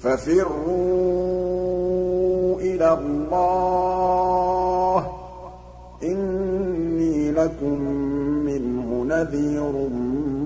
فَفِرُّوا إِلَى اللَّهِ ۖ إِنِّي لَكُم مِّنْهُ نَذِيرٌ